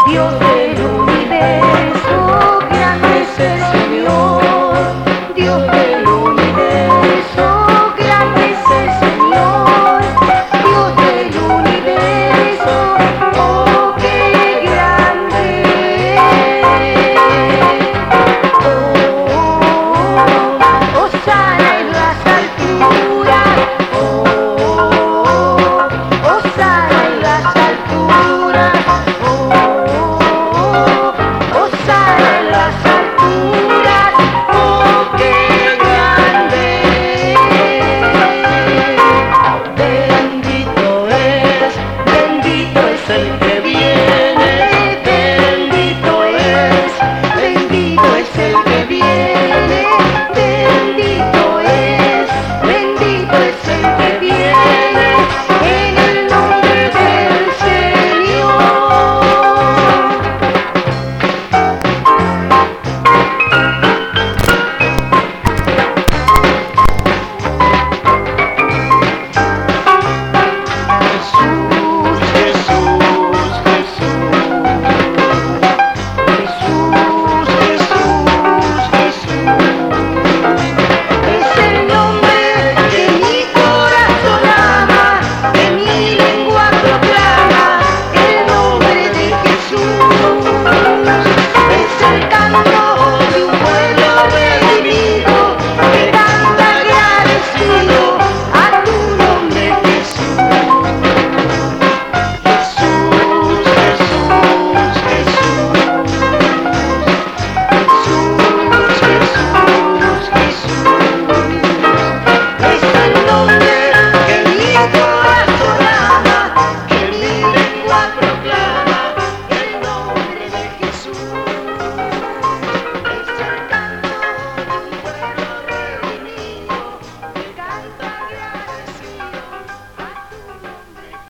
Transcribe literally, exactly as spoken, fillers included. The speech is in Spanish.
Dios del universo, grande es el Señor. Dios del universo, grande es el Señor. Dios del universo, oh, qué grande. Oh, hosana en las alturas. Oh, hosana en las alturas. Oh, hosana en las alturas. Oh, qué grande. Bendito es, bendito es el que viene.